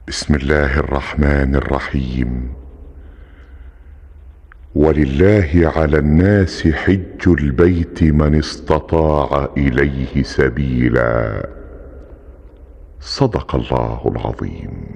بسم الله الرحمن الرحيم. ولله على الناس حج البيت من استطاع إليه سبيلا. صدق الله العظيم.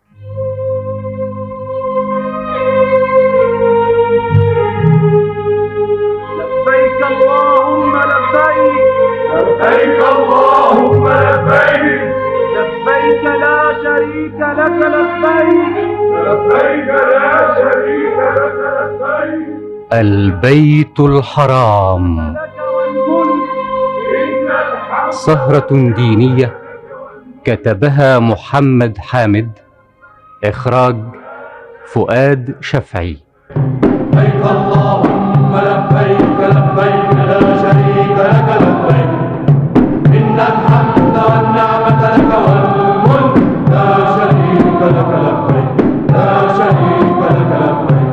لبيك اللهم لبيك، لبيك اللهم لبيك، لبيك لا شريك لك لبيك، لبيك لا شريك لك لبيك. البيت الحرام لك والملك، إن الحمد سهرة دينية كتبها محمد حامد، إخراج فؤاد شفعي. لبيك اللهم لبيك، لبيك لا شريك لك لبيك، إن الحمد والنعمة لك والملك لا شريك لك لبيك، لا شريك لك لبيك.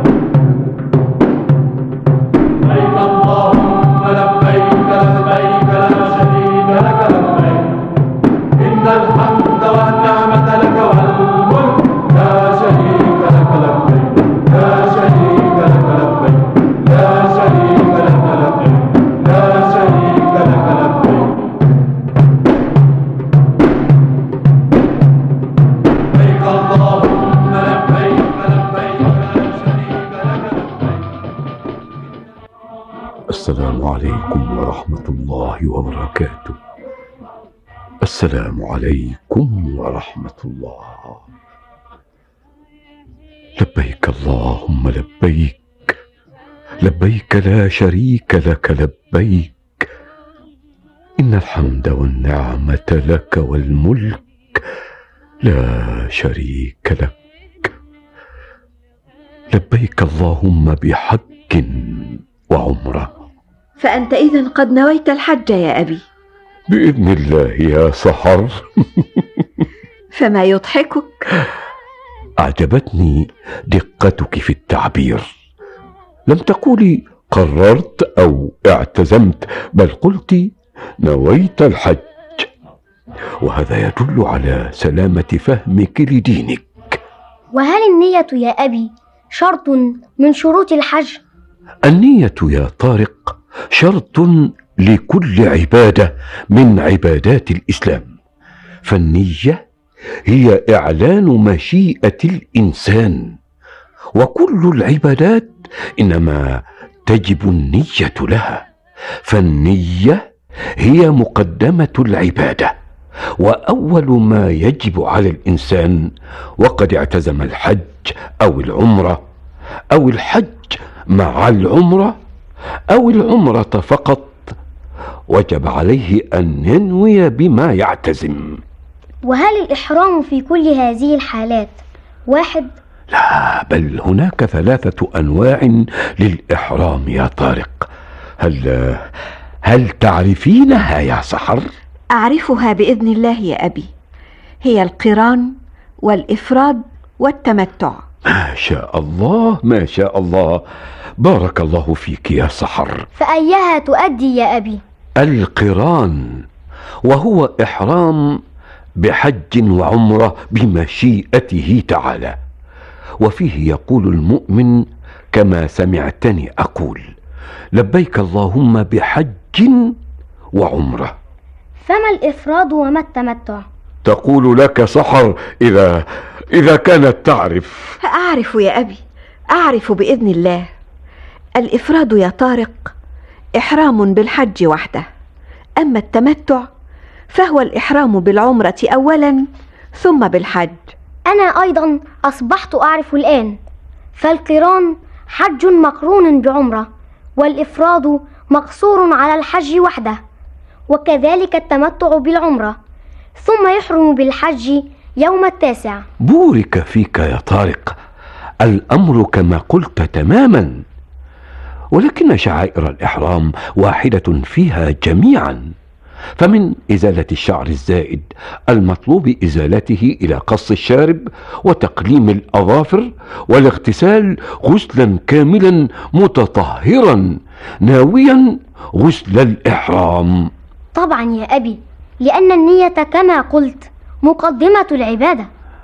لبيك اللهم لبيك، لبيك لا شريك لك لبيك، إن الحمد والنعمة لك والملك لا شريك لك لبيك، لا شريك لك لبيك، لا شريك لك لبيك، لا شريك لك لبيك. لبيك اللهم لبيك، لبيك لا شريك لك لبيك. السلام عليكم ورحمة الله وبركاته. السلام عليكم ورحمة الله. لبيك اللهم لبيك، لبيك لا شريك لك لبيك، إن الحمد والنعمة لك والملك لا شريك لك. لبيك اللهم بحج وعمرة. فأنت إذن قد نويت الحج يا أبي؟ بإذن الله يا سحر. فما يضحكك؟ أعجبتني دقتك في التعبير. لم تقولي قررت أو اعتزمت، بل قلت نويت الحج، وهذا يدل على سلامة فهمك لدينك. وهل النية يا أبي شرط من شروط الحج؟ النية يا طارق شرط لكل عبادة من عبادات الإسلام، فالنية هي إعلان مشيئة الإنسان، وكل العبادات إنما تجب النية لها، فالنية هي مقدمة العبادة وأول ما يجب على الإنسان. وقد اعتزم الحج أو العمرة أو الحج مع العمرة أو العمرة فقط، وجب عليه أن ينوي بما يعتزم. وهل الإحرام في كل هذه الحالات واحد؟ لا، بل هناك 3 أنواع للإحرام يا طارق. هل تعرفينها يا سحر؟ أعرفها بإذن الله يا أبي. هي القران والإفراد والتمتع. ما شاء الله، ما شاء الله، بارك الله فيك يا سحر. فأيها تؤدي يا أبي؟ القران، وهو إحرام بحج وعمرة بمشيئته تعالى، وفيه يقول المؤمن كما سمعتني أقول: لبيك اللهم بحج وعمرة. فما الإفراد وما التمتع؟ تقول لك سحر إذا كانت تعرف. أعرف يا أبي، أعرف بإذن الله. الإفراد يا طارق إحرام بالحج وحده، أما التمتع فهو الإحرام بالعمرة أولا ثم بالحج. أنا أيضا أصبحت أعرف الآن. فالقران حج مقرون بعمرة، والإفراد مقصور على الحج وحده، وكذلك التمتع بالعمرة، ثم يحرم بالحج يوم 9. بورك فيك يا طارق، الأمر كما قلت تماما، ولكن شعائر الإحرام واحدة فيها جميعا. فمن إزالة الشعر الزائد المطلوب إزالته إلى قص الشارب وتقليم الأظافر والاغتسال غسلا كاملا متطهرا ناويا غسل الإحرام. طبعا يا أبي، لأن النية كما قلت مقدمة العبادة.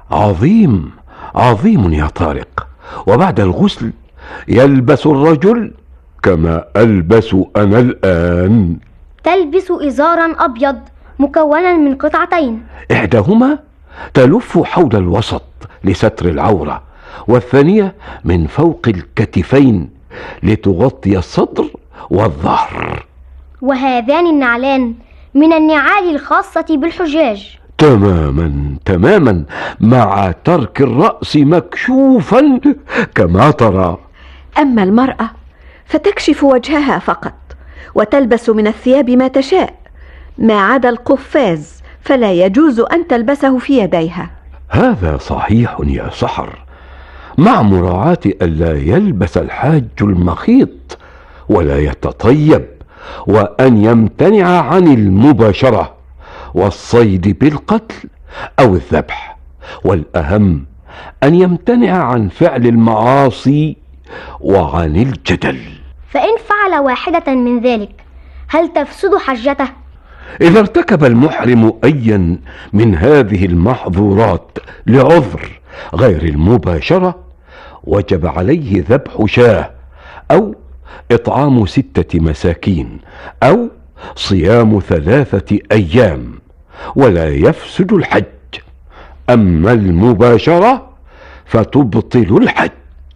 عظيم عظيم يا طارق. وبعد الغسل يلبس الرجل كما ألبس أنا الآن. تلبس إزارا أبيض مكونا من قطعتين، إحداهما تلف حول الوسط لستر العورة، والثانية من فوق الكتفين لتغطي الصدر والظهر. وهذان النعلان من النعال الخاصة بالحجاج. تماما تماما، مع ترك الرأس مكشوفا كما ترى. أما المرأة فتكشف وجهها فقط، وتلبس من الثياب ما تشاء ما عدا القفاز، فلا يجوز أن تلبسه في يديها. هذا صحيح يا سحر، مع مراعاة ألا يلبس الحاج المخيط ولا يتطيب، وأن يمتنع عن المباشرة والصيد بالقتل أو الذبح، والأهم أن يمتنع عن فعل المعاصي وعن الجدل. فإن فعل واحدة من ذلك هل تفسد حجته؟ إذا ارتكب المحرم أيا من هذه المحظورات لعذر غير المباشرة وجب عليه ذبح شاة، أو إطعام 6 مساكين، أو صيام 3 أيام، ولا يفسد الحج. أما المباشرة فتبطل الحج.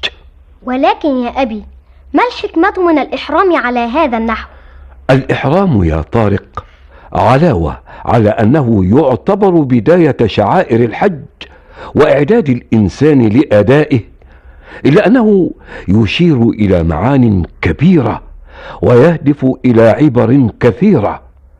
ولكن يا أبي، ما الحكمة من الإحرام على هذا النحو؟ الإحرام يا طارق علاوة على أنه يعتبر بداية شعائر الحج وإعداد الإنسان لأدائه، إلا أنه يشير إلى معان كبيرة ويهدف إلى عبر كثيرة.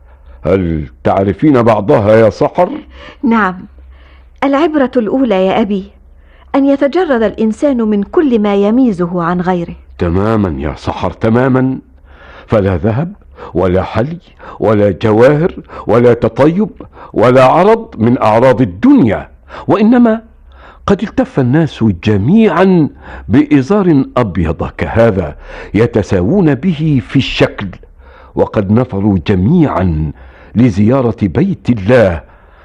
هل تعرفين بعضها يا سحر؟ نعم، العبرة الأولى يا أبي أن يتجرد الإنسان من كل ما يميزه عن غيره. تماما يا سحر تماما، فلا ذهب ولا حلي ولا جواهر ولا تطيب ولا عرض من أعراض الدنيا، وإنما قد التف الناس جميعا بإزار أبيض كهذا يتساوون به في الشكل، وقد نفروا جميعا لزيارة بيت الله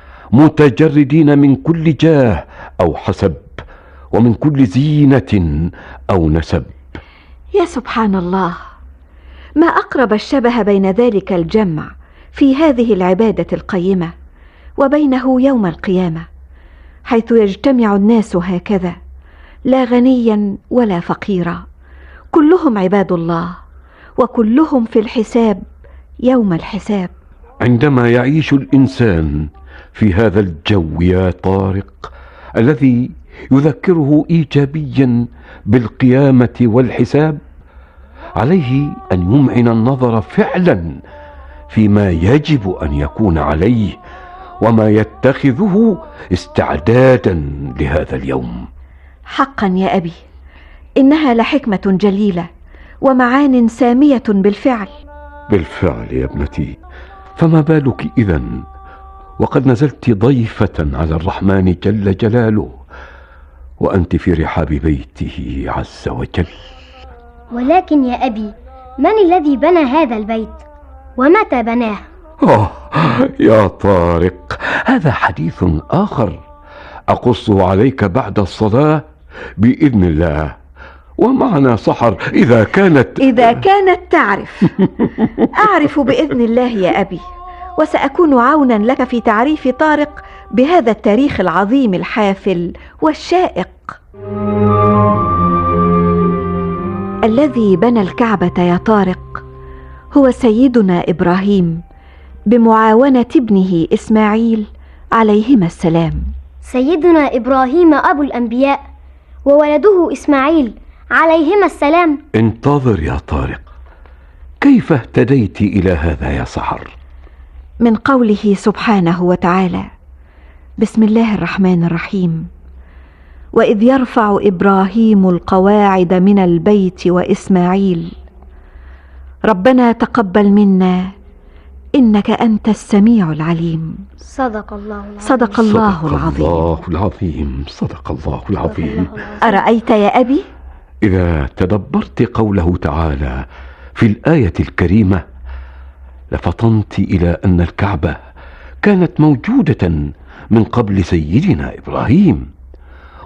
متجردين من كل جاه أو حسب، ومن كل زينة أو نسب. يا سبحان الله، ما أقرب الشبه بين ذلك الجمع في هذه العبادة القيمة وبينه يوم القيامة، حيث يجتمع الناس هكذا، لا غنيا ولا فقيرا، كلهم عباد الله، وكلهم في الحساب يوم الحساب. عندما يعيش الإنسان في هذا الجو يا طارق الذي يذكره إيجابيا بالقيامة والحساب، عليه أن يمعن النظر فعلا فيما يجب أن يكون عليه وما يتخذه استعدادا لهذا اليوم. حقا يا أبي، إنها لحكمة جليلة ومعان سامية بالفعل. بالفعل يا ابنتي، فما بالك إذن وقد نزلت ضيفة على الرحمن جل جلاله، وأنت في رحاب بيته عز وجل. ولكن يا أبي، من الذي بنى هذا البيت ومتى بناه؟ يا طارق، هذا حديث آخر أقصه عليك بعد الصلاة بإذن الله. ومعنا سحر إذا كانت تعرف. أعرف بإذن الله يا أبي، وسأكون عونا لك في تعريف طارق بهذا التاريخ العظيم الحافل والشائق. الذي بنى الكعبة يا طارق هو سيدنا إبراهيم بمعاونة ابنه إسماعيل عليهما السلام. سيدنا إبراهيم أبو الأنبياء وولده إسماعيل عليهما السلام. انتظر يا طارق، كيف اهتديت إلى هذا يا سحر؟ من قوله سبحانه وتعالى: بسم الله الرحمن الرحيم، وإذ يرفع إبراهيم القواعد من البيت وإسماعيل ربنا تقبل منا إنك أنت السميع العليم. صدق الله العظيم. صدق الله العظيم. الله العظيم. صدق الله العظيم. أرأيت يا أبي؟ إذا تدبرت قوله تعالى في الآية الكريمة لفطنت إلى أن الكعبة كانت موجودة من قبل سيدنا إبراهيم.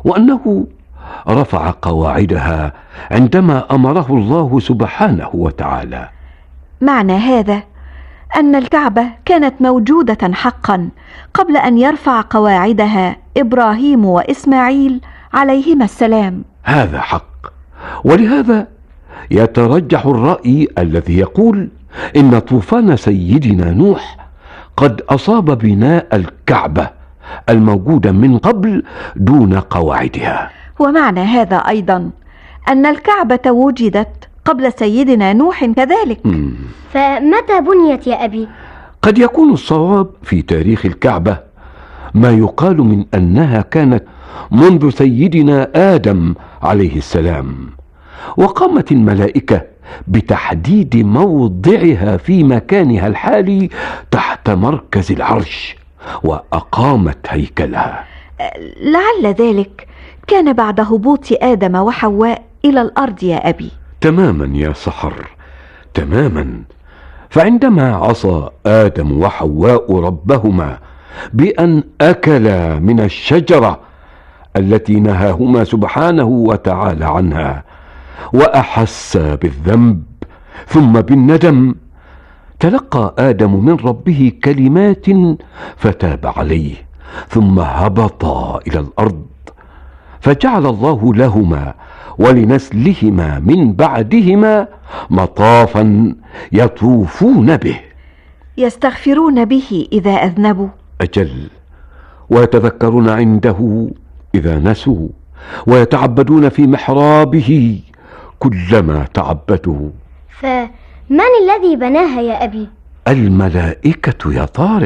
وأنه رفع قواعدها عندما أمره الله سبحانه وتعالى. معنى هذا أن الكعبة كانت موجودة حقا قبل أن يرفع قواعدها إبراهيم وإسماعيل عليهما السلام. هذا حق، ولهذا يترجح الرأي الذي يقول إن طوفان سيدنا نوح قد أصاب بناء الكعبة الموجودة من قبل دون قواعدها. ومعنى هذا أيضا أن الكعبة وجدت قبل سيدنا نوح كذلك. فمتى بنيت يا أبي؟ قد يكون الصواب في تاريخ الكعبة ما يقال من أنها كانت منذ سيدنا آدم عليه السلام، وقامت الملائكة بتحديد موضعها في مكانها الحالي تحت مركز العرش، وأقامت هيكلها. لعل ذلك كان بعد هبوط آدم وحواء إلى الأرض يا أبي. تماما يا سحر، تماما. فعندما عصى آدم وحواء ربهما بأن أكلا من الشجرة التي نهاهما سبحانه وتعالى عنها، وأحس بالذنب ثم بالندم، تلقى آدم من ربه كلمات فتاب عليه، ثم هبطا إلى الأرض، فجعل الله لهما ولنسلهما من بعدهما مطافا يطوفون به، يستغفرون به إذا أذنبوا. أجل، ويتذكرون عنده إذا نسوا، ويتعبدون في محرابه كلما تعبدوا. فمن الذي بناها يا أبي؟ الملائكة يا طارق.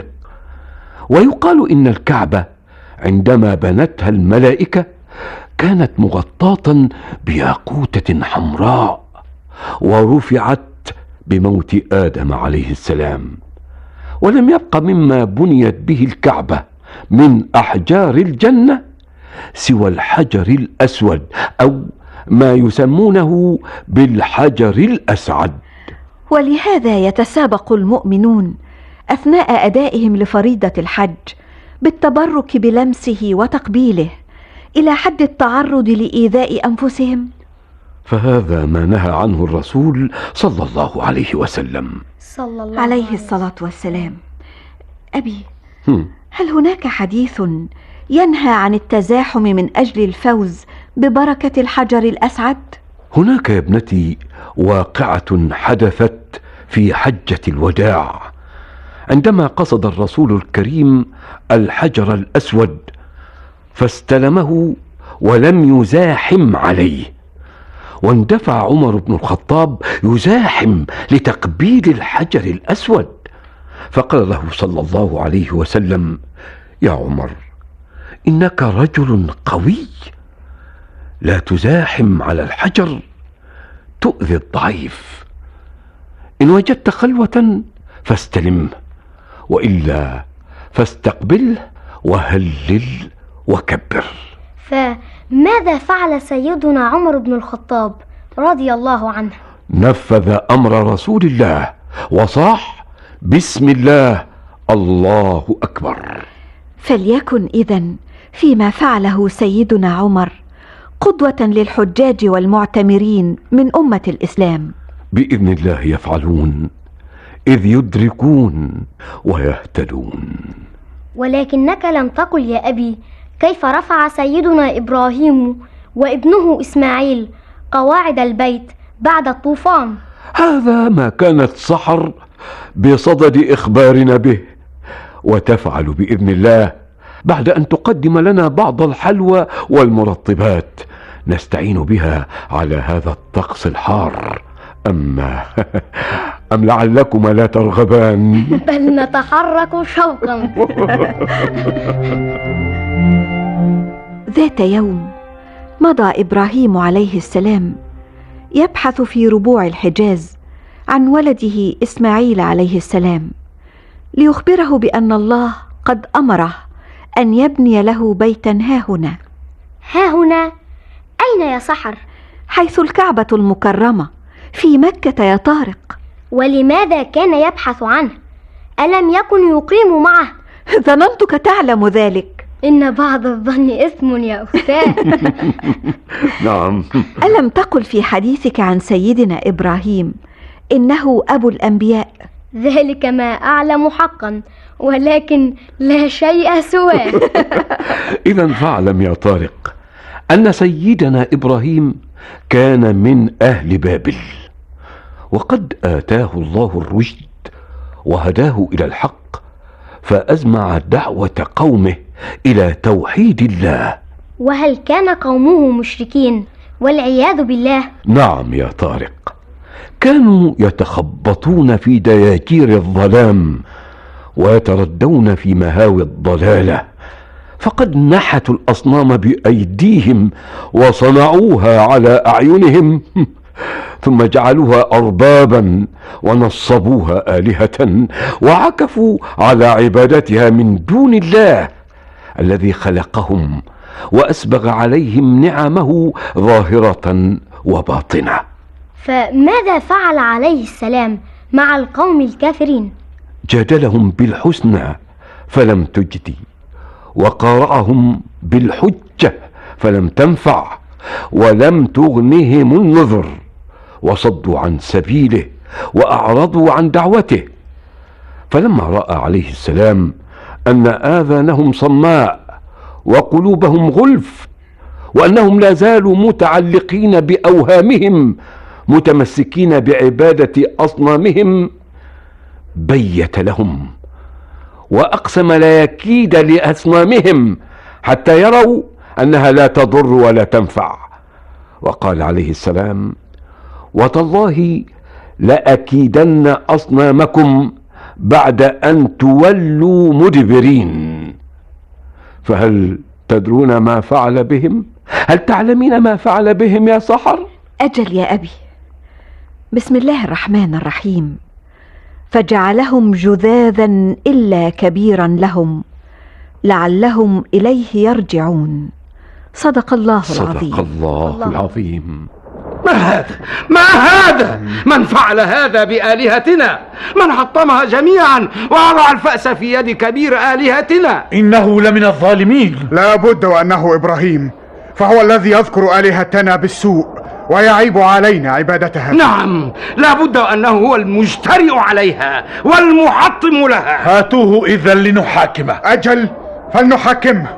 ويقال إن الكعبة عندما بنتها الملائكة كانت مغطاة بياقوتة حمراء، ورفعت بموت آدم عليه السلام، ولم يبق مما بنيت به الكعبة من أحجار الجنة سوى الحجر الأسود، أو ما يسمونه بالحجر الأسعد. ولهذا يتسابق المؤمنون أثناء أدائهم لفريضة الحج بالتبرك بلمسه وتقبيله إلى حد التعرض لإيذاء أنفسهم. فهذا ما نهى عنه الرسول صلى الله عليه وسلم عليه الصلاة والسلام. أبي، هل هناك حديث ينهى عن التزاحم من أجل الفوز ببركة الحجر الأسعد؟ هناك يا ابنتي واقعة حدثت في حجة الوداع، عندما قصد الرسول الكريم الحجر الأسود فاستلمه ولم يزاحم عليه، واندفع عمر بن الخطاب يزاحم لتقبيل الحجر الأسود، فقال له صلى الله عليه وسلم: يا عمر، إنك رجل قوي، لا تزاحم على الحجر، تؤذي الضعيف. إن وجدت خلوة فاستلمه، وإلا فاستقبله وهلل وكبر. فماذا فعل سيدنا عمر بن الخطاب رضي الله عنه؟ نفذ أمر رسول الله وصاح: بسم الله، الله أكبر. فليكن إذن فيما فعله سيدنا عمر قدوة للحجاج والمعتمرين من أمة الإسلام. بإذن الله يفعلون، إذ يدركون ويهتدون. ولكنك لم تقل يا أبي كيف رفع سيدنا إبراهيم وابنه إسماعيل قواعد البيت بعد الطوفان. هذا ما كانت سحر بصدد إخبارنا به، وتفعل بإذن الله بعد أن تقدم لنا بعض الحلوى والمرطبات نستعين بها على هذا الطقس الحار. أم لعلكما لا ترغبان؟ بل نتحرك شوقا. ذات يوم مضى إبراهيم عليه السلام يبحث في ربوع الحجاز عن ولده إسماعيل عليه السلام ليخبره بأن الله قد أمره أن يبني له بيتا هاهنا. هاهنا أين يا سحر؟ حيث الكعبة المكرمة في مكة يا طارق. ولماذا كان يبحث عنه؟ ألم يكن يقيم معه؟ ظننتك تعلم ذلك. إن بعض الظن إثم يا أستاذ. نعم. ألم تقل في حديثك عن سيدنا إبراهيم إنه أبو الأنبياء؟ ذلك ما أعلم حقا، ولكن لا شيء سواه. إذا فاعلم يا طارق أن سيدنا إبراهيم كان من أهل بابل، وقد آتاه الله الرشد وهداه إلى الحق، فأزمع دعوة قومه إلى توحيد الله. وهل كان قومه مشركين والعياذ بالله؟ نعم يا طارق، كانوا يتخبطون في دياجير الظلام ويتردون في مهاوي الضلالة، فقد نحتوا الأصنام بأيديهم وصنعوها على أعينهم، ثم جعلوها أربابا ونصبوها آلهة وعكفوا على عبادتها من دون الله الذي خلقهم وأسبغ عليهم نعمه ظاهرة وباطنة. فماذا فعل عليه السلام مع القوم الكافرين؟ جادلهم بالحسنى فلم تجدي، وقارعهم بالحجة فلم تنفع، ولم تغنهم النذر، وصدوا عن سبيله وأعرضوا عن دعوته. فلما رأى عليه السلام أن آذانهم صماء وقلوبهم غلف، وأنهم لا زالوا متعلقين بأوهامهم متمسكين بعبادة أصنامهم، بيت لهم وأقسم لا يكيد لأصنامهم حتى يروا أنها لا تضر ولا تنفع. وقال عليه السلام: وتالله لأكيدن أصنامكم بعد أن تولوا مدبرين. فهل تدرون ما فعل بهم؟ هل تعلمين ما فعل بهم يا سحر؟ أجل يا أبي. بسم الله الرحمن الرحيم. فجعلهم جذاذا إلا كبيرا لهم لعلهم إليه يرجعون. صدق الله العظيم. صدق الله العظيم. ما هذا؟ من فعل هذا بآلهتنا؟ من حطمها جميعا ووضع الفأس في يد كبير آلهتنا؟ إنه لمن الظالمين. لا بد وأنه إبراهيم، فهو الذي يذكر آلهتنا بالسوء ويعيب علينا عبادتها. نعم، لا بد وأنه هو المجترئ عليها والمحطم لها. هاتوه إذا لنحاكمه. أجل، فلنحاكمه.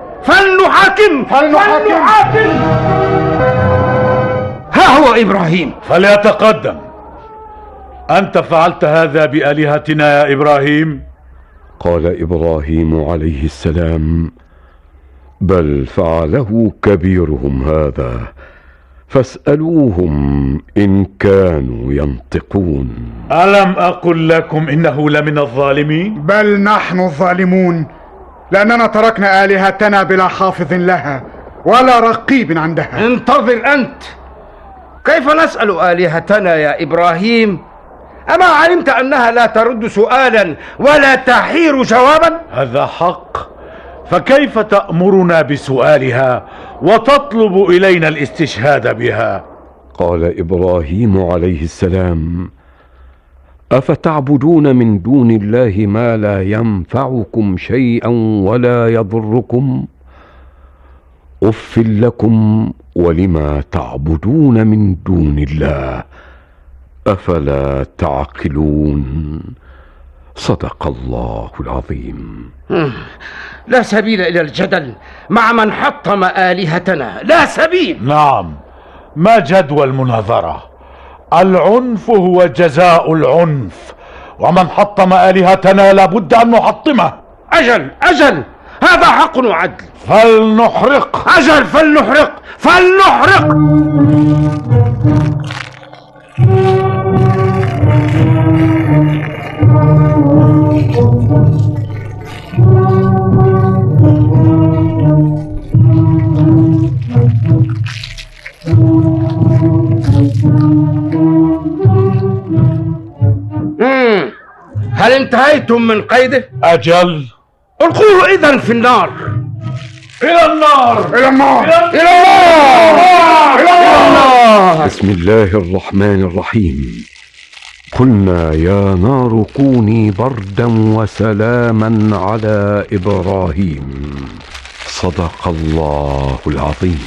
ها هو إبراهيم، فليتقدم. أنت فعلت هذا بآلهتنا يا إبراهيم؟ قال إبراهيم عليه السلام: بل فعله كبيرهم هذا، فاسألوهم إن كانوا ينطقون. ألم أقل لكم إنه لمن الظالمين؟ بل نحن الظالمون، لأننا تركنا آلهتنا بلا حافظ لها ولا رقيب عندها. انتظر أنت، كيف نسأل آلهتنا يا إبراهيم؟ أما علمت أنها لا ترد سؤالا ولا تحير جوابا؟ هذا حق، فكيف تأمرنا بسؤالها وتطلب إلينا الاستشهاد بها؟ قال إبراهيم عليه السلام: أفتعبدون من دون الله ما لا ينفعكم شيئا ولا يضركم؟ أف لكم ولما تعبدون من دون الله، أفلا تعقلون؟ صدق الله العظيم. لا سبيل إلى الجدل مع من حطم آلهتنا، لا سبيل. نعم، ما جدوى المناظرة؟ العنف هو جزاء العنف، ومن حطم آلهتنا لابد أن نحطمه. أجل، هذا حق وعدل. فلنحرق. أجل، فلنحرق. هل انتهيتم من قيده؟ أجل. القوه إذن في النار. إلى النار. بسم الله الرحمن الرحيم. قلنا يا نار كوني بردا وسلاما على إبراهيم. صدق الله العظيم.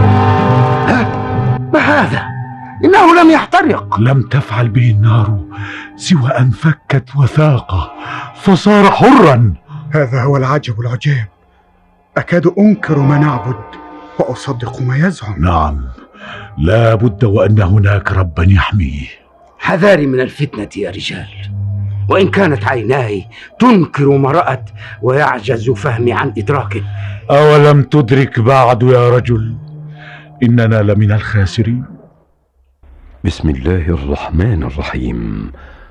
ما هذا؟ إنه لم يحترق. لم تفعل به النار سوى أن فكت وثاقه فصار حرا. هذا هو العجب العجاب. أكاد أنكر ما نعبد وأصدق ما يزعم. نعم، لا بد وأن هناك ربا يحميه. حذاري من الفتنة يا رجال، وإن كانت عيناي تنكر ما رأت ويعجز فهمي عن إدراكه. أولم تدرك بعد يا رجل إننا لمن الخاسرين؟ بسم الله الرحمن الرحيم.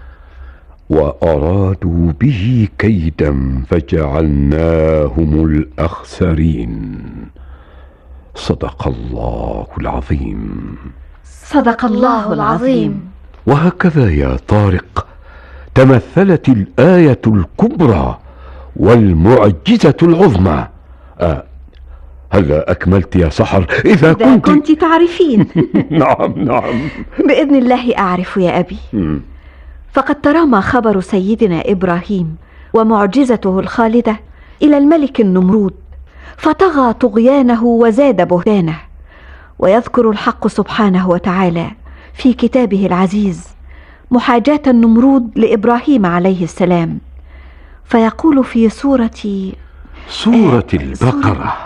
وأرادوا به كيدا فجعلناهم الأخسرين. صدق الله العظيم. صدق الله العظيم. وهكذا يا طارق تمثلت الآية الكبرى والمعجزة العظمى. هلا أكملت يا سحر؟ إذا كنت تعرفين. نعم بإذن الله أعرف يا أبي. فقد ترامى خبر سيدنا إبراهيم ومعجزته الخالدة إلى الملك النمرود، فطغى طغيانه وزاد بهتانه. ويذكر الحق سبحانه وتعالى في كتابه العزيز محاجاة النمرود لإبراهيم عليه السلام، فيقول في سورة البقرة.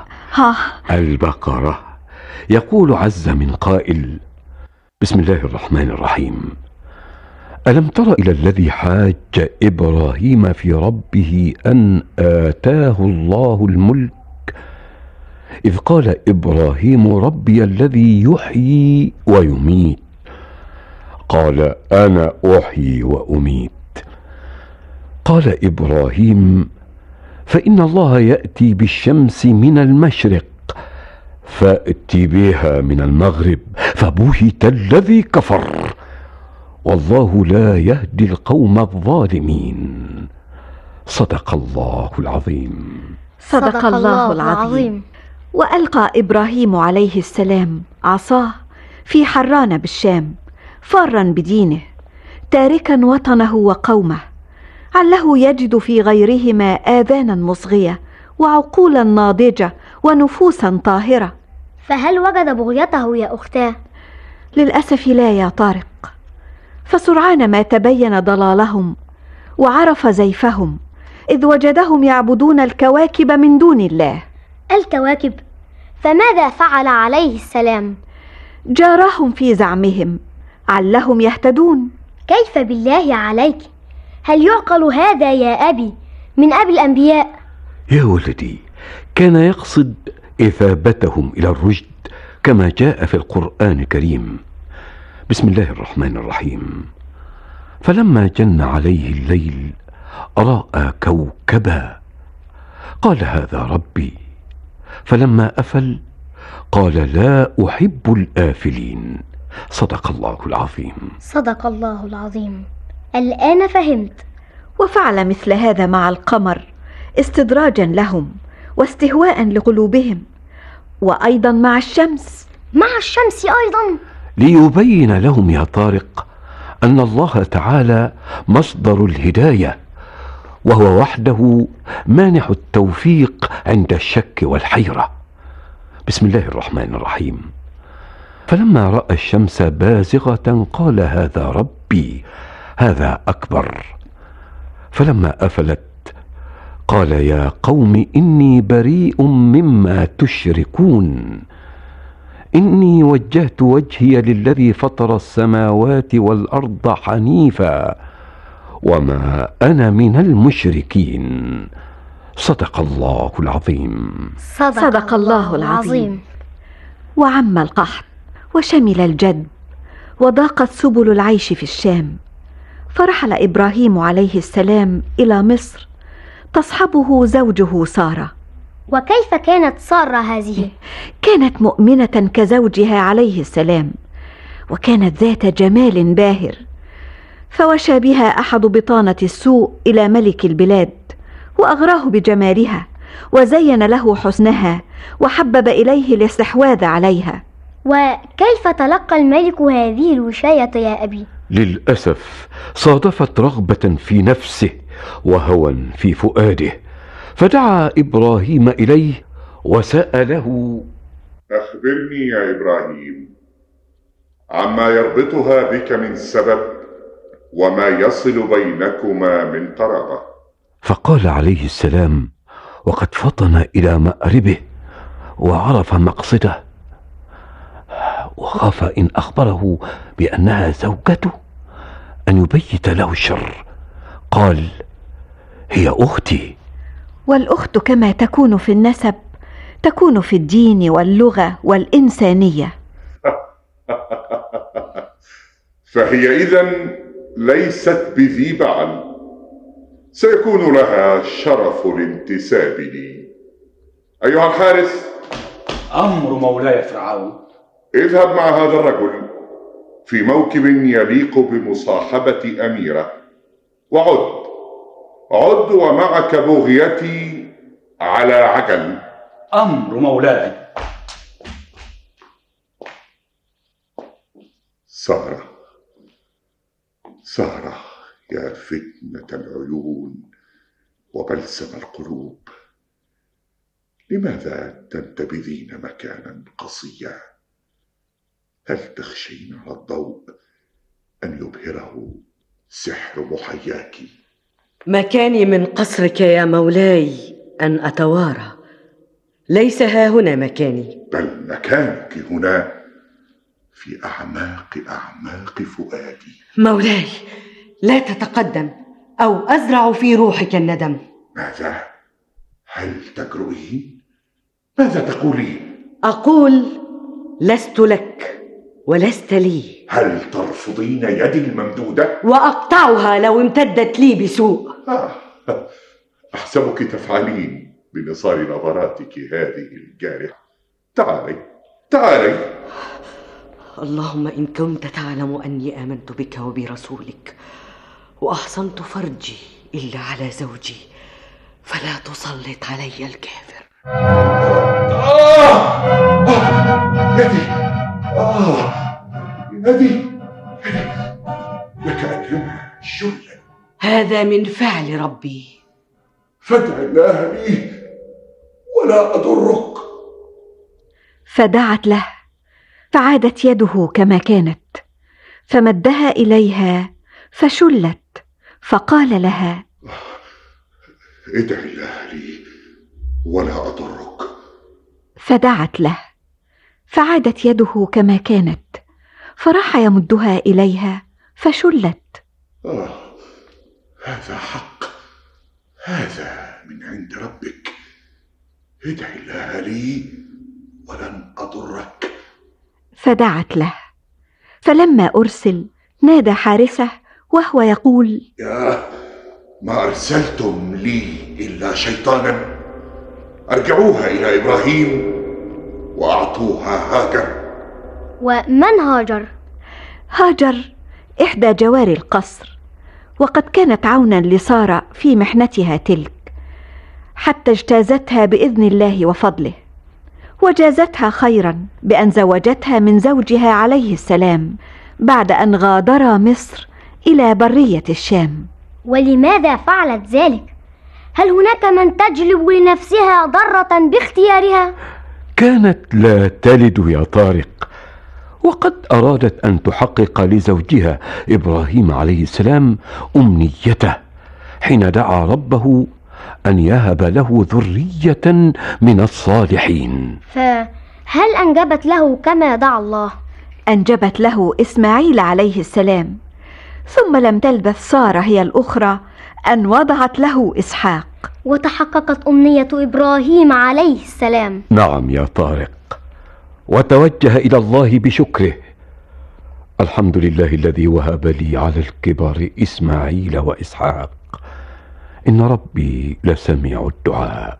البقرة يقول عز من قائل: بسم الله الرحمن الرحيم. ألم تر إلى الذي حاج إبراهيم في ربه أن آتاه الله الملك إذ قال إبراهيم ربي الذي يحيي ويميت قال أنا أحيي وأميت. قال إبراهيم فإن الله يأتي بالشمس من المشرق فأت بها من المغرب فبهت الذي كفر والله لا يهدي القوم الظالمين. صدق الله العظيم. صدق الله العظيم. وألقى إبراهيم عليه السلام عصاه في حران بالشام فارا بدينه تاركا وطنه وقومه، عله يجد في غيرهما آذانا مصغية وعقولا ناضجة ونفوسا طاهرة. فهل وجد بغيته يا أختاه؟ للأسف لا يا طارق، فسرعان ما تبين ضلالهم وعرف زيفهم إذ وجدهم يعبدون الكواكب من دون الله. الكواكب؟ فماذا فعل عليه السلام؟ جاراهم في زعمهم علهم يهتدون. كيف بالله عليك؟ هل يعقل هذا يا أبي من أبي الأنبياء؟ يا ولدي، كان يقصد إثابتهم إلى الرشد كما جاء في القرآن الكريم. بسم الله الرحمن الرحيم. فلما جن عليه الليل رأى كوكبا قال هذا ربي، فلما أفل قال لا أحب الآفلين. صدق الله العظيم. صدق الله العظيم. الآن فهمت. وفعل مثل هذا مع القمر استدراجا لهم واستهواء لقلوبهم، وأيضا مع الشمس. مع الشمس أيضا ليبين لهم يا طارق أن الله تعالى مصدر الهداية، وهو وحده مانع التوفيق عند الشك والحيرة. بسم الله الرحمن الرحيم. فلما رأى الشمس بازغة قال هذا ربي هذا أكبر. فلما أفلت قال يا قوم إني بريء مما تشركون إني وجهت وجهي للذي فطر السماوات والأرض حنيفا وما أنا من المشركين. صدق الله العظيم. صدق الله العظيم. وعم القحط وشمل الجد وضاقت سبل العيش في الشام، فرحل إبراهيم عليه السلام إلى مصر تصحبه زوجه سارة. وكيف كانت سارة هذه؟ كانت مؤمنة كزوجها عليه السلام، وكانت ذات جمال باهر، فوشى بها أحد بطانة السوء إلى ملك البلاد وأغراه بجمالها وزين له حسنها وحبب إليه الاستحواذ عليها. وكيف تلقى الملك هذه الوشاية يا أبي؟ للأسف صادفت رغبة في نفسه وهوى في فؤاده، فدعا إبراهيم إليه وسأله: أخبرني يا إبراهيم عما يربطها بك من سبب وما يصل بينكما من قرابة. فقال عليه السلام وقد فطن إلى مأربه وعرف مقصده، وخاف إن أخبره بأنها زوجته أن يبيت له الشر، قال: هي أختي. والأخت كما تكون في النسب تكون في الدين واللغة والإنسانية. فهي إذن ليست بذي بعل، سيكون لها شرف الانتساب لي. أيها الحارس. أمر مولاي فرعون. اذهب مع هذا الرجل في موكب يليق بمصاحبة أميرة، عد ومعك بغيتي على عجل. أمر مولاي. سارة يا فتنة العيون وبلسم القلوب، لماذا تنتبذين مكانا قصيا؟ هل تخشين على الضوء أن يبهره سحر محياك؟ مكاني من قصرك يا مولاي أن أتوارى، ليس ها هنا مكاني، بل مكانك هنا في أعماق فؤادي. مولاي لا تتقدم أو أزرع في روحك الندم. ماذا؟ هل تجرؤين؟ ماذا تقولين؟ أقول لست لك ولست لي. هل ترفضين يدي الممدودة؟ وأقطعها لو امتدت لي بسوء. أحسبك تفعلين بنصار نظراتك هذه الجارحة. تعالي. اللهم إن كنت تعلم أني آمنت بك وبرسولك وأحصنت فرجي إلا على زوجي، فلا تسلط علي الكافر. يدي لكأنها شلة. هذا من فعل ربي. فادع الله لي ولا أضرك. فدعت له فعادت يده كما كانت، فمدها إليها فشلت، فقال لها: ادع الله لي ولا أضرك. فدعت له فعادت يده كما كانت، فراح يمدها إليها فشلت. هذا حق، هذا من عند ربك. ادع الله لي ولن أضرك. فدعت له، فلما أرسل نادى حارسه وهو يقول: ما أرسلتم لي إلا شيطانا، أرجعوها إلى إبراهيم وأعطوها هاجر. ومن هاجر؟ هاجر إحدى جواري القصر، وقد كانت عونا لسارة في محنتها تلك، حتى اجتازتها بإذن الله وفضله، وجازتها خيرا بأن زوجتها من زوجها عليه السلام بعد أن غادر مصر إلى برية الشام. ولماذا فعلت ذلك؟ هل هناك من تجلب لنفسها ضرة باختيارها؟ كانت لا تلد يا طارق، وقد أرادت أن تحقق لزوجها إبراهيم عليه السلام أمنيته حين دعا ربه أن يهب له ذرية من الصالحين. فهل أنجبت له كما دعا الله؟ أنجبت له إسماعيل عليه السلام، ثم لم تلبث سارة هي الأخرى أن وضعت له إسحاق، وتحققت أمنية إبراهيم عليه السلام. نعم يا طارق، وتوجه إلى الله بشكره: الحمد لله الذي وهب لي على الكبر إسماعيل وإسحاق، إن ربي لسميع الدعاء.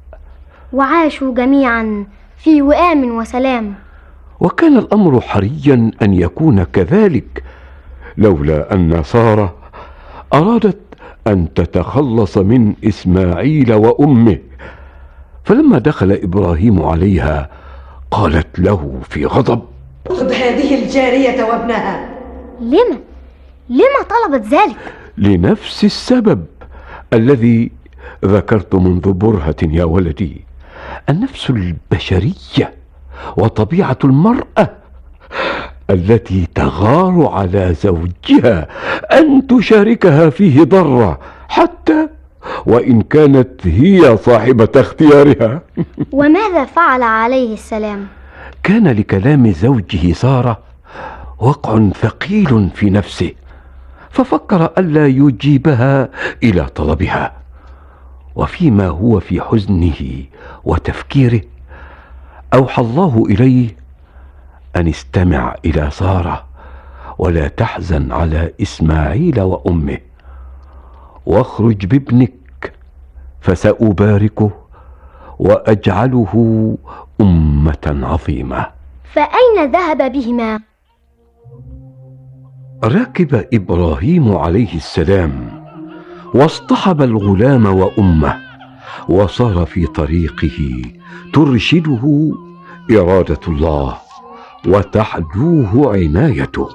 وعاشوا جميعا في وئام وسلام. وكان الأمر حريا أن يكون كذلك، لولا أن سارة أرادت أن تتخلص من إسماعيل وأمه، فلما دخل إبراهيم عليها قالت له في غضب: خذ هذه الجارية وابنها. لما طلبت ذلك؟ لنفس السبب الذي ذكرت منذ برهة يا ولدي، النفس البشرية وطبيعة المرأة التي تغار على زوجها أن تشاركها فيه ضرة، حتى وإن كانت هي صاحبة اختيارها. وماذا فعل عليه السلام؟ كان لكلام زوجه سارة وقع ثقيل في نفسه، ففكر ألا يجيبها إلى طلبها. وفيما هو في حزنه وتفكيره أوحى الله إليه أن استمع إلى سارة ولا تحزن على إسماعيل وأمه، واخرج بابنك فسأباركه وأجعله أمة عظيمة. فأين ذهب بهما؟ ركب إبراهيم عليه السلام واصطحب الغلام وأمه، وصار في طريقه ترشده إرادة الله وتحدوه عنايته.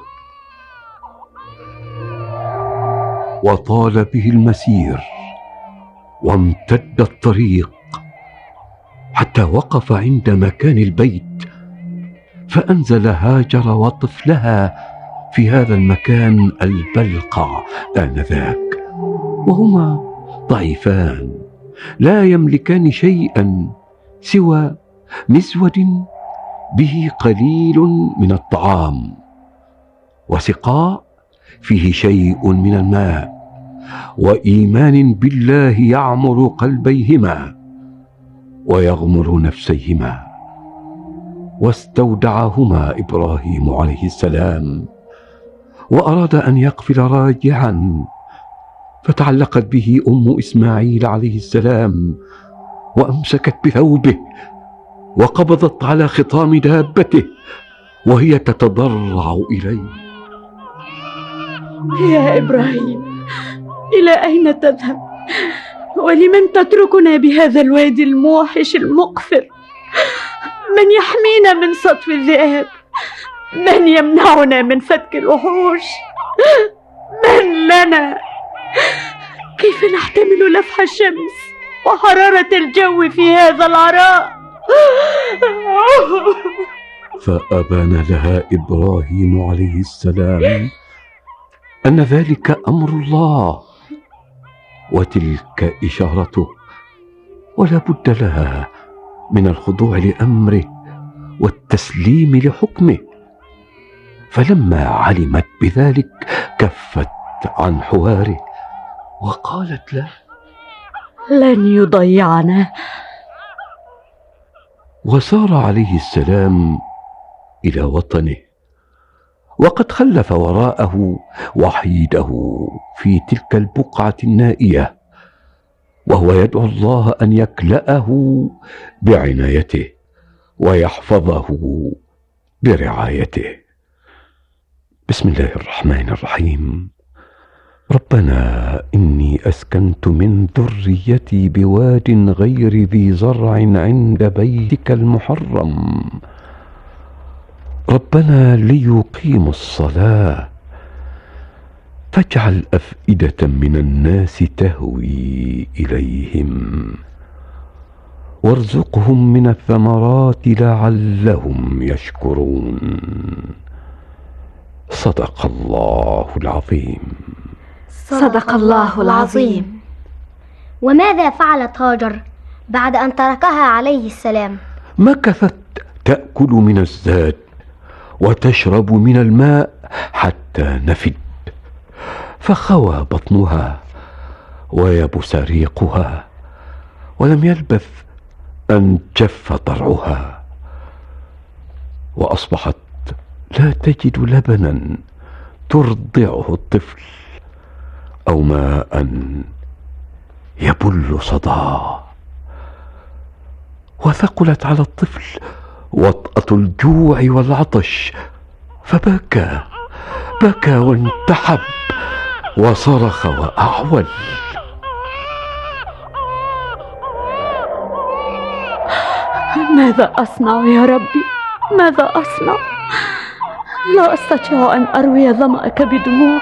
وطال به المسير وامتد الطريق حتى وقف عند مكان البيت، فأنزل هاجر وطفلها في هذا المكان البلقع آنذاك، وهما ضعيفان لا يملكان شيئا سوى مزود به قليل من الطعام، وسقاء فيه شيء من الماء، وإيمان بالله يعمر قلبيهما ويغمر نفسيهما. واستودعهما إبراهيم عليه السلام وأراد أن يقفل راجعا، فتعلقت به أم إسماعيل عليه السلام وأمسكت بثوبه وقبضت على خطام دابته وهي تتضرع إليه: يا إبراهيم، إلى أين تذهب؟ ولمن تتركنا بهذا الوادي الموحش المقفر؟ من يحمينا من سطو الذئاب؟ من يمنعنا من فتك الوحوش؟ من لنا؟ كيف نحتمل لفح الشمس وحرارة الجو في هذا العراء؟ فأبان لها إبراهيم عليه السلام أن ذلك أمر الله وتلك إشارته، ولا بد لها من الخضوع لأمره والتسليم لحكمه. فلما علمت بذلك كفت عن حواره وقالت له: لن يضيعنا. وسار عليه السلام إلى وطنه، وقد خلف وراءه وحيده في تلك البقعة النائية، وهو يدعو الله أن يكلأه بعنايته ويحفظه برعايته. بسم الله الرحمن الرحيم. ربنا إني أسكنت من ذريتي بواد غير ذي زرع عند بيتك المحرم، ربنا ليقيموا الصلاة فاجعل أفئدة من الناس تهوي إليهم وارزقهم من الثمرات لعلهم يشكرون. صدق الله العظيم. صدق الله العظيم. وماذا فعلت هاجر بعد أن تركها عليه السلام؟ مكثت تأكل من الزاد وتشرب من الماء حتى نفد، فخوى بطنها ويبس ريقها، ولم يلبث أن جف ضرعها، وأصبحت لا تجد لبنا ترضعه الطفل أو ماء يبل صداه، وثقلت على الطفل وطأة الجوع والعطش، فبكى وانتحب وصرخ وأعول. ماذا أصنع يا ربي؟ ماذا أصنع؟ لا أستطيع أن أروي ظمأك بدموعي،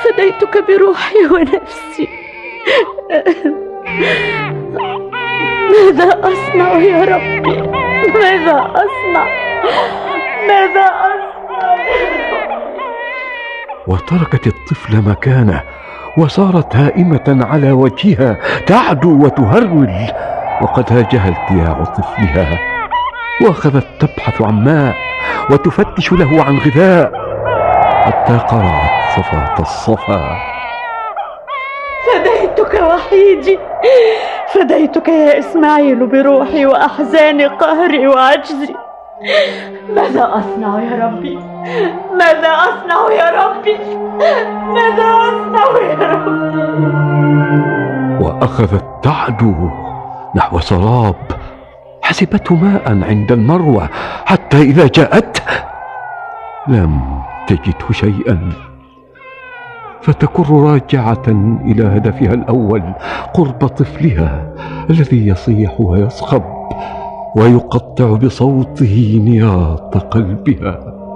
فديتك بروحي ونفسي. ماذا أصنع يا ربي؟ ماذا أصنع؟ ماذا أصنع؟ وتركت الطفل مكانه وصارت هائمة على وجهها تعدو وتهرول، وقد هاجها التياع طفلها، وأخذت تبحث عن ماء وتفتش له عن غذاء حتى قرعت صفاة الصفا. فديتك وحيدي، فديتك يا إسماعيل بروحي وأحزاني قهري وعجزي. ماذا أصنع يا ربي؟ ماذا أصنع يا ربي؟ ماذا أصنع يا ربي؟ وأخذت تعدو نحو سراب، حسبته ماء عند المروة، حتى إذا جاءته لم تجده شيئا، فتكر راجعة إلى هدفها الأول قرب طفلها الذي يصيح ويصخب ويقطع بصوته نياط قلبها،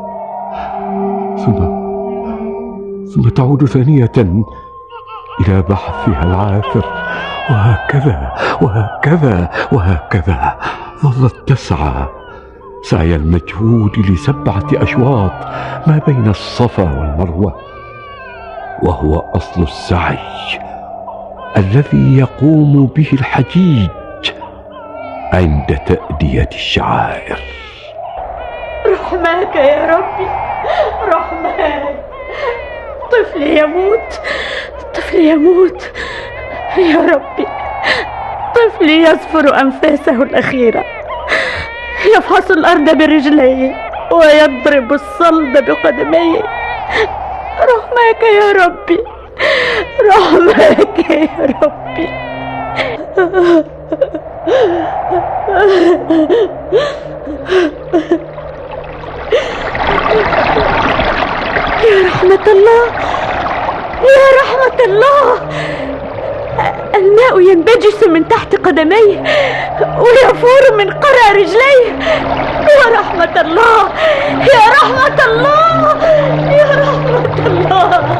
ثم تعود ثانية إلى بحثها العاثر، وهكذا وهكذا وهكذا ظلت تسعى سعي المجهود ل7 أشواط ما بين الصفا والمروة، وهو أصل السعي الذي يقوم به الحجيج عند تأدية الشعائر. رحماك يا ربي، رحماك. طفلي يموت، طفلي يموت يا ربي. طفلي يصفر أنفاسه الأخيرة، يفحص الأرض برجليه ويضرب الصلب بقدميه. رحماك يا ربي، رحماك يا ربي. يا رحمة الله، يا رحمة الله. الماء ينبجس من تحت قدميه ويفور من قرع رجليه. يا رحمة الله، يا رحمة الله، يا رحمة الله.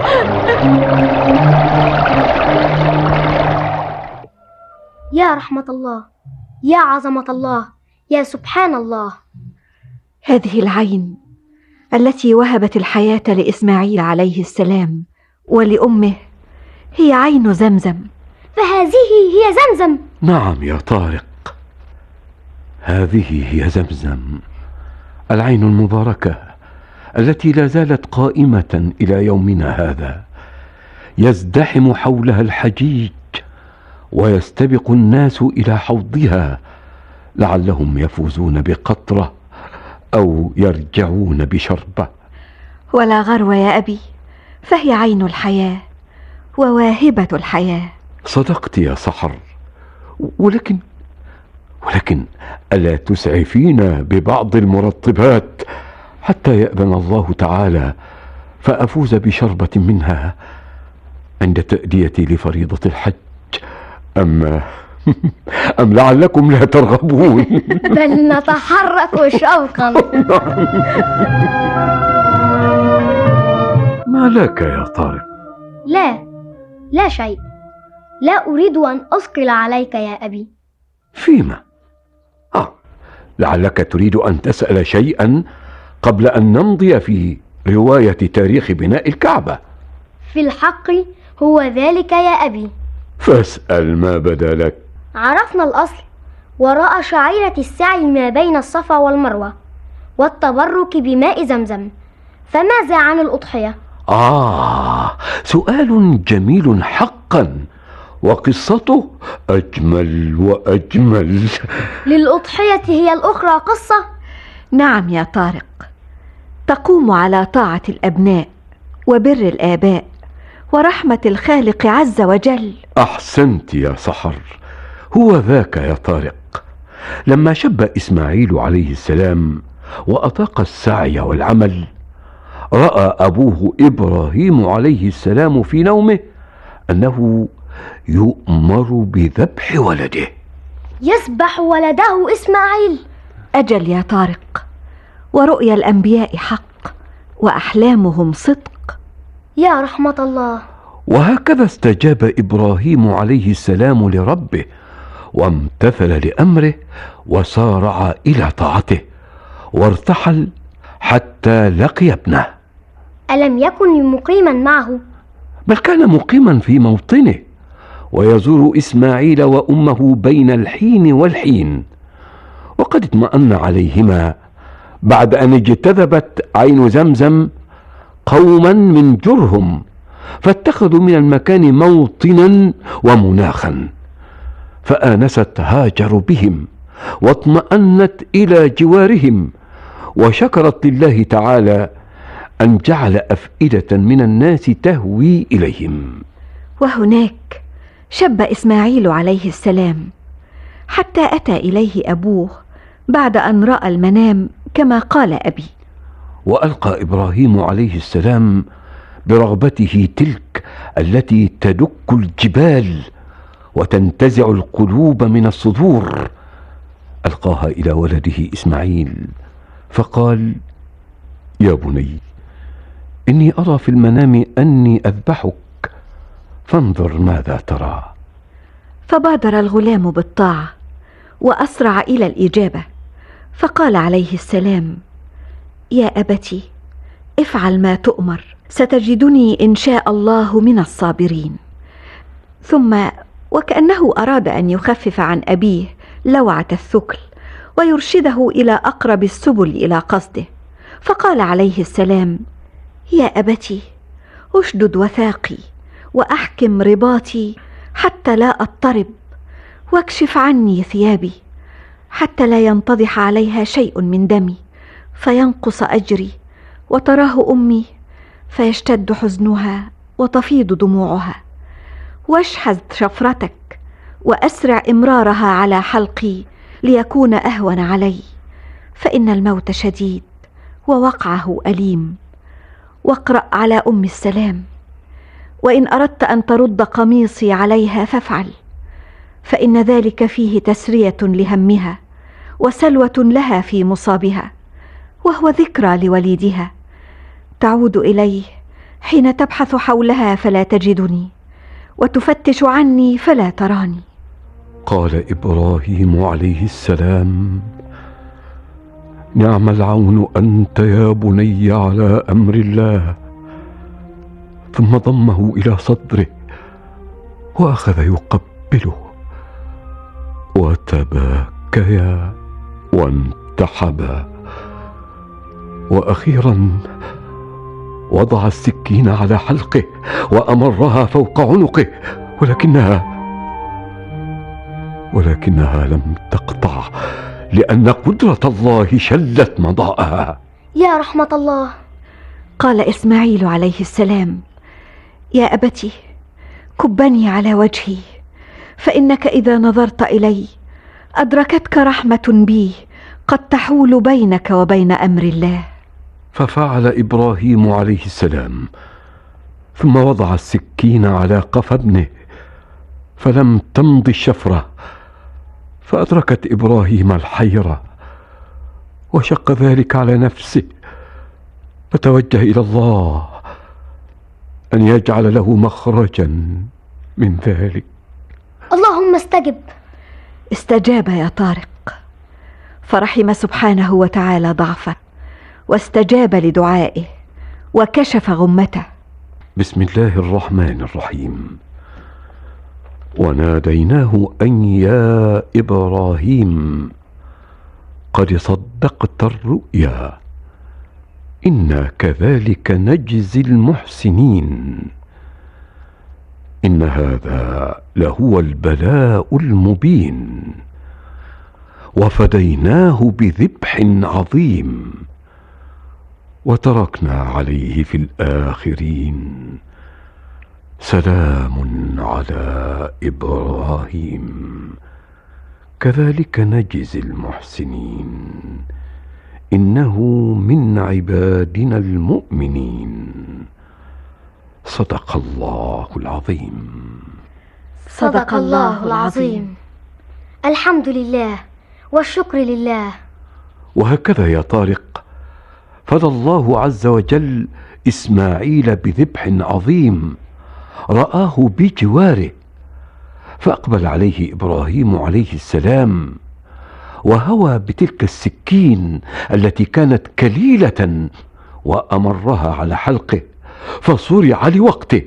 يا رحمة الله، يا عظمة الله، يا سبحان الله. هذه العين التي وهبت الحياة لإسماعيل عليه السلام ولأمه هي عين زمزم. فهذه هي زمزم. نعم يا طارق، هذه هي زمزم، العين المباركة التي لا زالت قائمة إلى يومنا هذا، يزدحم حولها الحجيج ويستبق الناس إلى حوضها لعلهم يفوزون بقطرة أو يرجعون بشربة. ولا غرو يا أبي، فهي عين الحياة وواهبة الحياة. صدقت يا سحر، ولكن ألا تسعفين ببعض المرطبات حتى يأذن الله تعالى فأفوز بشربة منها عند تأديتي لفريضة الحج؟ أم لعلكم لا ترغبون؟ بل نتحرك شوقا. ما لك يا طارق؟ لا شيء، لا أريد أن أثقل عليك يا أبي. فيما؟ لعلك تريد أن تسأل شيئا قبل أن نمضي في رواية تاريخ بناء الكعبة. في الحق هو ذلك يا أبي. فاسأل ما بدا لك. عرفنا الأصل وراء شعيرة السعي ما بين الصفا والمروة والتبرك بماء زمزم، فماذا عن الأضحية؟ سؤال جميل حقا، وقصته أجمل وأجمل. للأضحية هي الأخرى قصة؟ نعم يا طارق، تقوم على طاعة الأبناء وبر الآباء ورحمة الخالق عز وجل. أحسنت يا سحر، هو ذاك يا طارق. لما شب إسماعيل عليه السلام وأطاق السعي والعمل، رأى أبوه إبراهيم عليه السلام في نومه أنه يؤمر بذبح ولده. يذبح ولده إسماعيل؟ أجل يا طارق، ورؤيا الأنبياء حق وأحلامهم صدق. يا رحمة الله. وهكذا استجاب إبراهيم عليه السلام لربه وامتثل لأمره وسارع إلى طاعته، وارتحل حتى لقي ابنه. ألم يكن مقيما معه؟ بل كان مقيما في موطنه، ويزور إسماعيل وأمه بين الحين والحين، وقد اطمأن عليهما بعد أن اجتذبت عين زمزم قوما من جرهم، فاتخذوا من المكان موطنا ومناخا، فآنست هاجر بهم واطمأنت إلى جوارهم، وشكرت لله تعالى أن جعل أفئدة من الناس تهوي إليهم. وهناك شب إسماعيل عليه السلام حتى أتى إليه أبوه بعد أن رأى المنام كما قال أبي. وألقى إبراهيم عليه السلام برغبته تلك التي تدك الجبال وتنتزع القلوب من الصدور، ألقاها إلى ولده إسماعيل فقال: يا بني، إني أرى في المنام أني أذبحك، فانظر ماذا ترى. فبادر الغلام بالطاعة وأسرع إلى الإجابة، فقال عليه السلام: يا أبتي، افعل ما تؤمر، ستجدني إن شاء الله من الصابرين. ثم وكأنه أراد أن يخفف عن أبيه لوعة الثقل ويرشده إلى أقرب السبل إلى قصده، فقال عليه السلام: يا أبتي، أشدد وثاقي وأحكم رباطي حتى لا أضطرب، واكشف عني ثيابي حتى لا ينتضح عليها شيء من دمي فينقص أجري، وتراه أمي فيشتد حزنها وتفيض دموعها، واشحذ شفرتك وأسرع إمرارها على حلقي ليكون أهون علي، فإن الموت شديد ووقعه أليم. واقرأ على أم السلام: وإن أردت أن ترد قميصي عليها فافعل، فإن ذلك فيه تسرية لهمها وسلوة لها في مصابها، وهو ذكرى لوليدها تعود إليه حين تبحث حولها فلا تجدني، وتفتش عني فلا تراني. قال إبراهيم عليه السلام: نعم العون أنت يا بني على أمر الله. ثم ضمه إلى صدره وأخذ يقبله، وتباكيا وانتحبا، وأخيرا وضع السكين على حلقه وأمرها فوق عنقه، ولكنها لم تقطع، لأن قدرة الله شلت مضاءها. يا رحمة الله. قال إسماعيل عليه السلام: يا أبتي، كبني على وجهي، فإنك إذا نظرت إلي أدركتك رحمة بي قد تحول بينك وبين أمر الله. ففعل إبراهيم عليه السلام، ثم وضع السكين على قفا ابنه، فلم تمض الشفرة، فأدركت إبراهيم الحيرة، وشق ذلك على نفسه، فتوجه إلى الله أن يجعل له مخرجا من ذلك. اللهم استجب. استجاب يا طارق، فرحم سبحانه وتعالى ضعفه واستجاب لدعائه وكشف غمته. بسم الله الرحمن الرحيم. وناديناه أن يا إبراهيم قد صدقت الرؤيا إنا كذلك نجزي المحسنين إن هذا لهو البلاء المبين وفديناه بذبح عظيم وتركنا عليه في الآخرين سلام على إبراهيم كذلك نجزي المحسنين إنه من عبادنا المؤمنين صدق الله العظيم. صدق الله العظيم. الحمد لله والشكر لله. وهكذا يا طارق فدى الله عز وجل إسماعيل بذبح عظيم رآه بجواره، فأقبل عليه إبراهيم عليه السلام وهوى بتلك السكين التي كانت كليلة وأمرها على حلقه، فصرع لوقته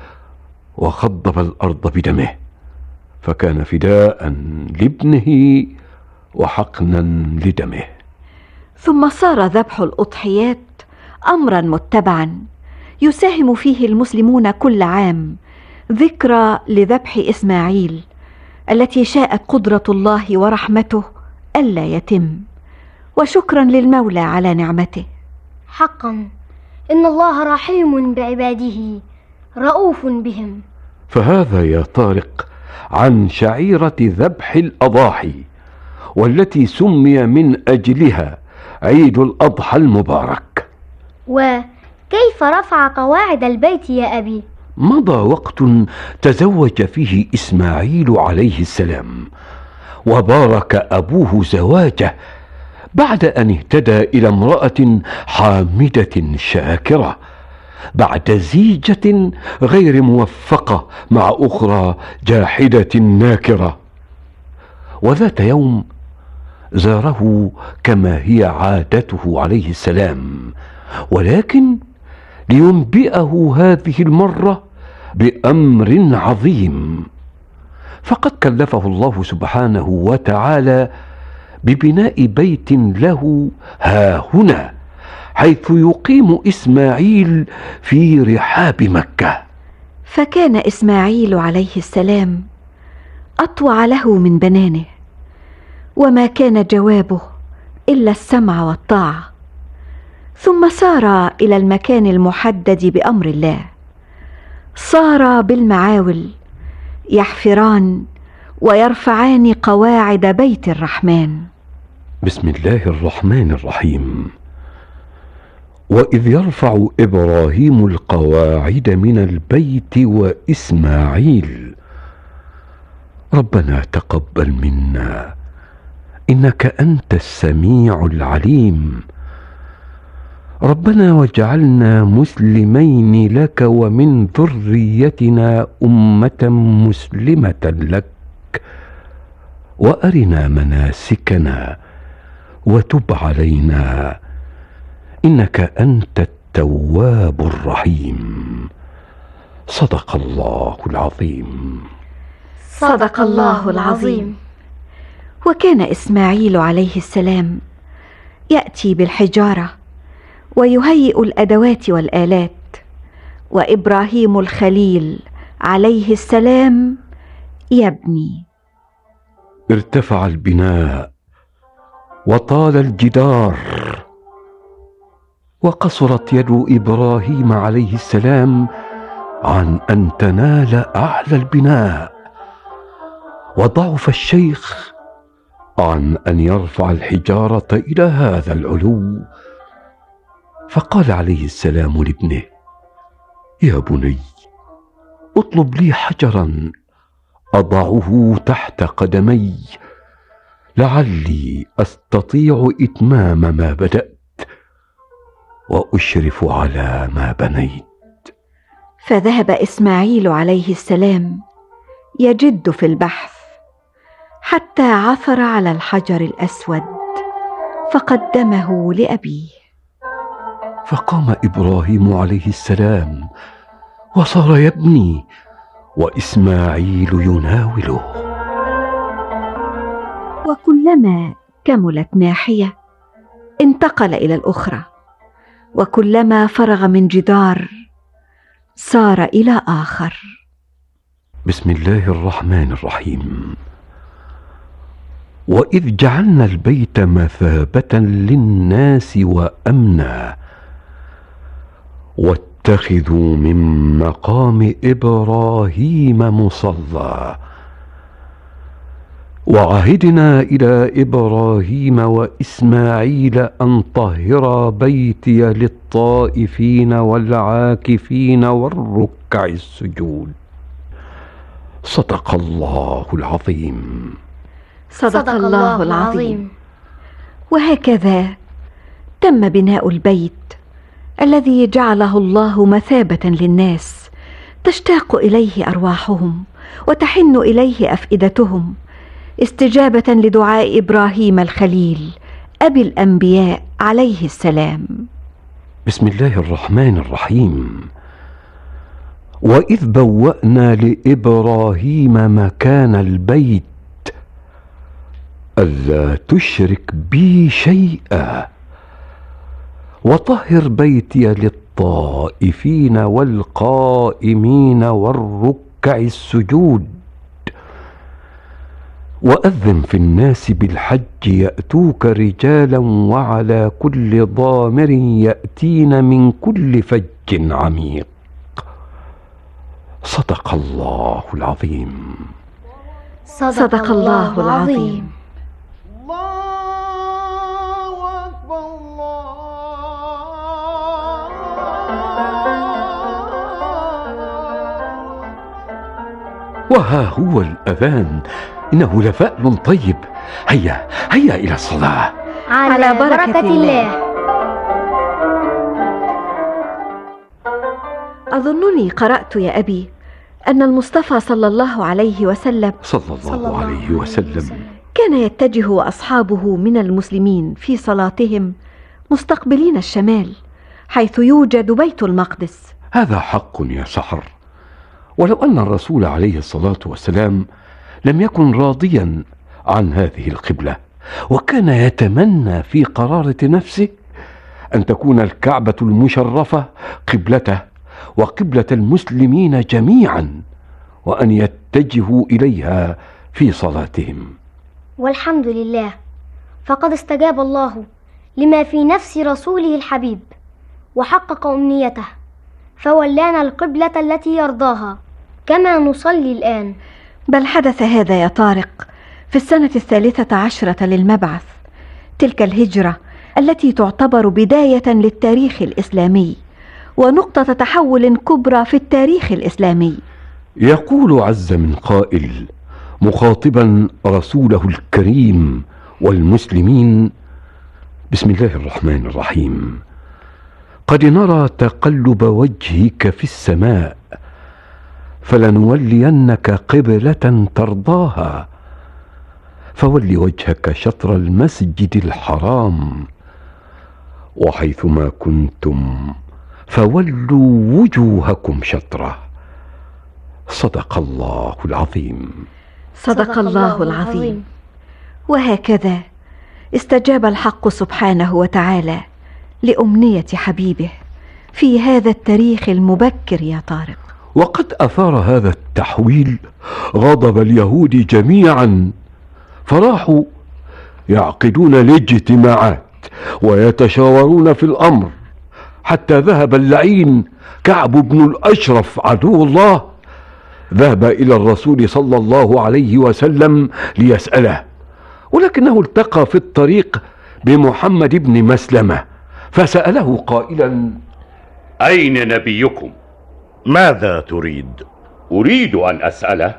وخضب الأرض بدمه، فكان فداء لابنه وحقنا لدمه. ثم صار ذبح الأضحيات أمرا متبعا يساهم فيه المسلمون كل عام ذكرى لذبح إسماعيل التي شاءت قدرة الله ورحمته ألا يتم، وشكرا للمولى على نعمته. حقا إن الله رحيم بعباده رؤوف بهم. فهذا يا طارق عن شعيرة ذبح الأضاحي، والتي سمي من أجلها عيد الأضحى المبارك. وكيف رفع قواعد البيت يا أبي؟ مضى وقت تزوج فيه إسماعيل عليه السلام، وبارك أبوه زواجه بعد أن اهتدى إلى امرأة حامدة شاكرة، بعد زيجة غير موفقة مع أخرى جاحدة ناكرة. وذات يوم زاره كما هي عادته عليه السلام، ولكن لينبئه هذه المرة بأمر عظيم، فقد كلفه الله سبحانه وتعالى ببناء بيت له هاهنا حيث يقيم إسماعيل في رحاب مكة. فكان إسماعيل عليه السلام أطوع له من بنانه، وما كان جوابه إلا السمع والطاعة. ثم سار إلى المكان المحدد بأمر الله، صار بالمعاول يحفران ويرفعان قواعد بيت الرحمن. بسم الله الرحمن الرحيم. وإذ يرفع إبراهيم القواعد من البيت وإسماعيل ربنا تقبل منا إنك أنت السميع العليم، ربنا واجعلنا مسلمين لك ومن ذريتنا أمة مسلمة لك وأرنا مناسكنا وتب علينا إنك أنت التواب الرحيم. صدق الله العظيم. صدق الله العظيم. وكان إسماعيل عليه السلام يأتي بالحجارة ويهيئ الأدوات والآلات، وإبراهيم الخليل عليه السلام يبني. ارتفع البناء وطال الجدار، وقصرت يد إبراهيم عليه السلام عن أن تنال أعلى البناء، وضعف الشيخ عن أن يرفع الحجارة إلى هذا العلو. فقال عليه السلام لابنه: يا بني اطلب لي حجرا أضعه تحت قدمي لعلي أستطيع إتمام ما بدأت وأشرف على ما بنيت. فذهب إسماعيل عليه السلام يجد في البحث حتى عثر على الحجر الأسود فقدمه لأبيه. فقام إبراهيم عليه السلام وصار يبني وإسماعيل يناوله. وكلما كملت ناحية انتقل إلى الأخرى، وكلما فرغ من جدار سار إلى آخر. بسم الله الرحمن الرحيم. وإذ جعلنا البيت مثابة للناس وأمنا واتخذوا من مقام إبراهيم مصلى وعهدنا إلى إبراهيم وإسماعيل أن طهرا بيتي للطائفين والعاكفين والركع السجود. صدق الله العظيم. صدق الله العظيم. وهكذا تم بناء البيت الذي جعله الله مثابة للناس تشتاق إليه أرواحهم وتحن إليه أفئدتهم استجابة لدعاء إبراهيم الخليل أبي الأنبياء عليه السلام. بسم الله الرحمن الرحيم. وإذ بوأنا لإبراهيم مكان البيت ألا تشرك بي شيئا وطهر بيتي للطائفين والقائمين والركع السجود وأذن في الناس بالحج يأتوك رجالا وعلى كل ضامر يأتين من كل فج عميق. صدق الله العظيم. صدق الله العظيم. وها هو الأذان، إنه لفأل طيب. هيا هيا إلى الصلاة. على بركة الله. أظنني قرأت يا أبي أن المصطفى صلى الله عليه وسلم كان يتجه وأصحابه من المسلمين في صلاتهم مستقبلين الشمال حيث يوجد بيت المقدس. هذا حق يا سحر، ولو أن الرسول عليه الصلاة والسلام لم يكن راضيا عن هذه القبلة، وكان يتمنى في قرارة نفسه أن تكون الكعبة المشرفة قبلته وقبلة المسلمين جميعا، وأن يتجهوا إليها في صلاتهم. والحمد لله، فقد استجاب الله لما في نفس رسوله الحبيب وحقق أمنيته، فولانا القبلة التي يرضاها كما نصلي الآن. بل حدث هذا يا طارق في السنة 13 للمبعث، تلك الهجرة التي تعتبر بداية للتاريخ الإسلامي ونقطة تحول كبرى في التاريخ الإسلامي. يقول عز من قائل مخاطبا رسوله الكريم والمسلمين: بسم الله الرحمن الرحيم. قد نرى تقلب وجهك في السماء فلنولينك قبلة ترضاها فول وجهك شطر المسجد الحرام وحيثما كنتم فولوا وجوهكم شطره. صدق الله العظيم. صدق الله العظيم. وهكذا استجاب الحق سبحانه وتعالى لأمنية حبيبه في هذا التاريخ المبكر يا طارق. وقد أثار هذا التحويل غضب اليهود جميعا، فراحوا يعقدون الاجتماعات ويتشاورون في الأمر، حتى ذهب اللعين كعب بن الأشرف عدو الله ذهب إلى الرسول صلى الله عليه وسلم ليسأله، ولكنه التقى في الطريق بمحمد بن مسلمة فسأله قائلا: أين نبيكم؟ ماذا تريد؟ أريد أن أسأله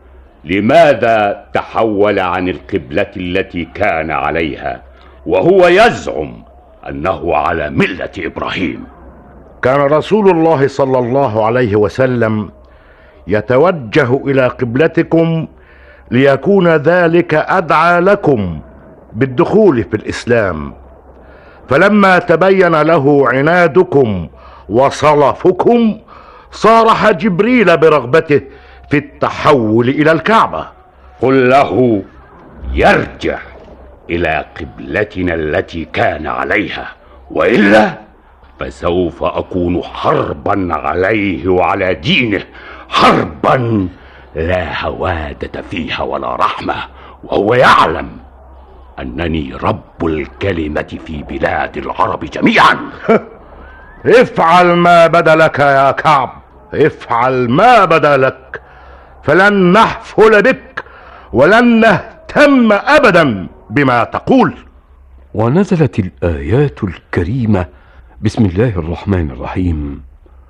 لماذا تحول عن القبلة التي كان عليها وهو يزعم أنه على ملة إبراهيم؟ كان رسول الله صلى الله عليه وسلم يتوجه إلى قبلتكم ليكون ذلك أدعى لكم بالدخول في الإسلام، فلما تبين له عنادكم وصلفكم صارح جبريل برغبته في التحول إلى الكعبة. قل له يرجع إلى قبلتنا التي كان عليها، وإلا فسوف أكون حربا عليه وعلى دينه، حربا لا هوادة فيها ولا رحمة، وهو يعلم أنني رب الكلمة في بلاد العرب جميعا. افعل ما بدا لك يا كعب، افعل ما بدا لك، فلن نحفل بك ولن نهتم أبدا بما تقول. ونزلت الآيات الكريمة: بسم الله الرحمن الرحيم.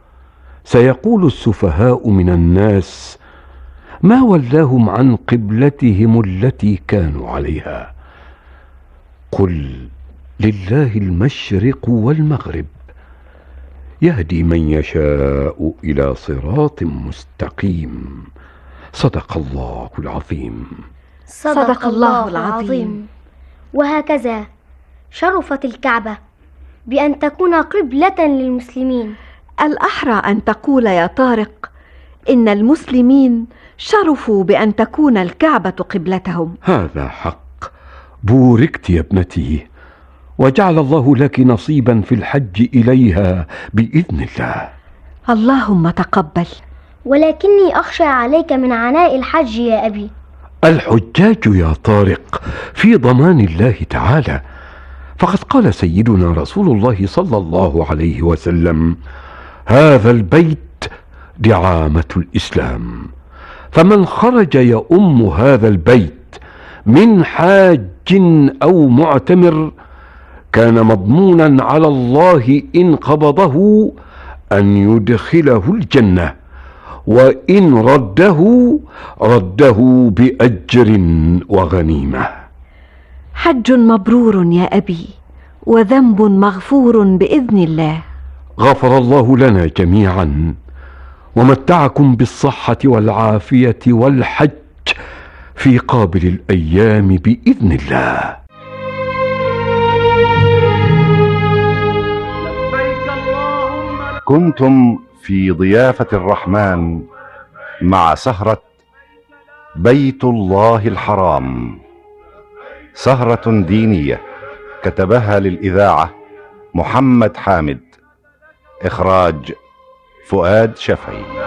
سيقول السفهاء من الناس ما ولاهم عن قبلتهم التي كانوا عليها، قل لله المشرق والمغرب يهدي من يشاء إلى صراط مستقيم. صدق الله العظيم. صدق الله العظيم. وهكذا شرفت الكعبة بأن تكون قبلة للمسلمين. الأحرى أن تقول يا طارق إن المسلمين شرفوا بأن تكون الكعبة قبلتهم. هذا حق. بوركت يا ابنتي، وجعل الله لك نصيبا في الحج إليها بإذن الله. اللهم تقبل. ولكني أخشى عليك من عناء الحج يا أبي. الحجاج يا طارق في ضمان الله تعالى، فقد قال سيدنا رسول الله صلى الله عليه وسلم: هذا البيت دعامة الإسلام، فمن خرج يؤم هذا البيت من حاج أو معتمر كان مضمونا على الله إن قبضه أن يدخله الجنة، وإن رده بأجر وغنيمة. حج مبرور يا أبي، وذنب مغفور بإذن الله. غفر الله لنا جميعا، ومتعكم بالصحة والعافية والحج في قابل الأيام بإذن الله. كنتم في ضيافة الرحمن مع سهرة بيت الله الحرام، سهرة دينية كتبها للإذاعة محمد حامد، إخراج فؤاد شفعي.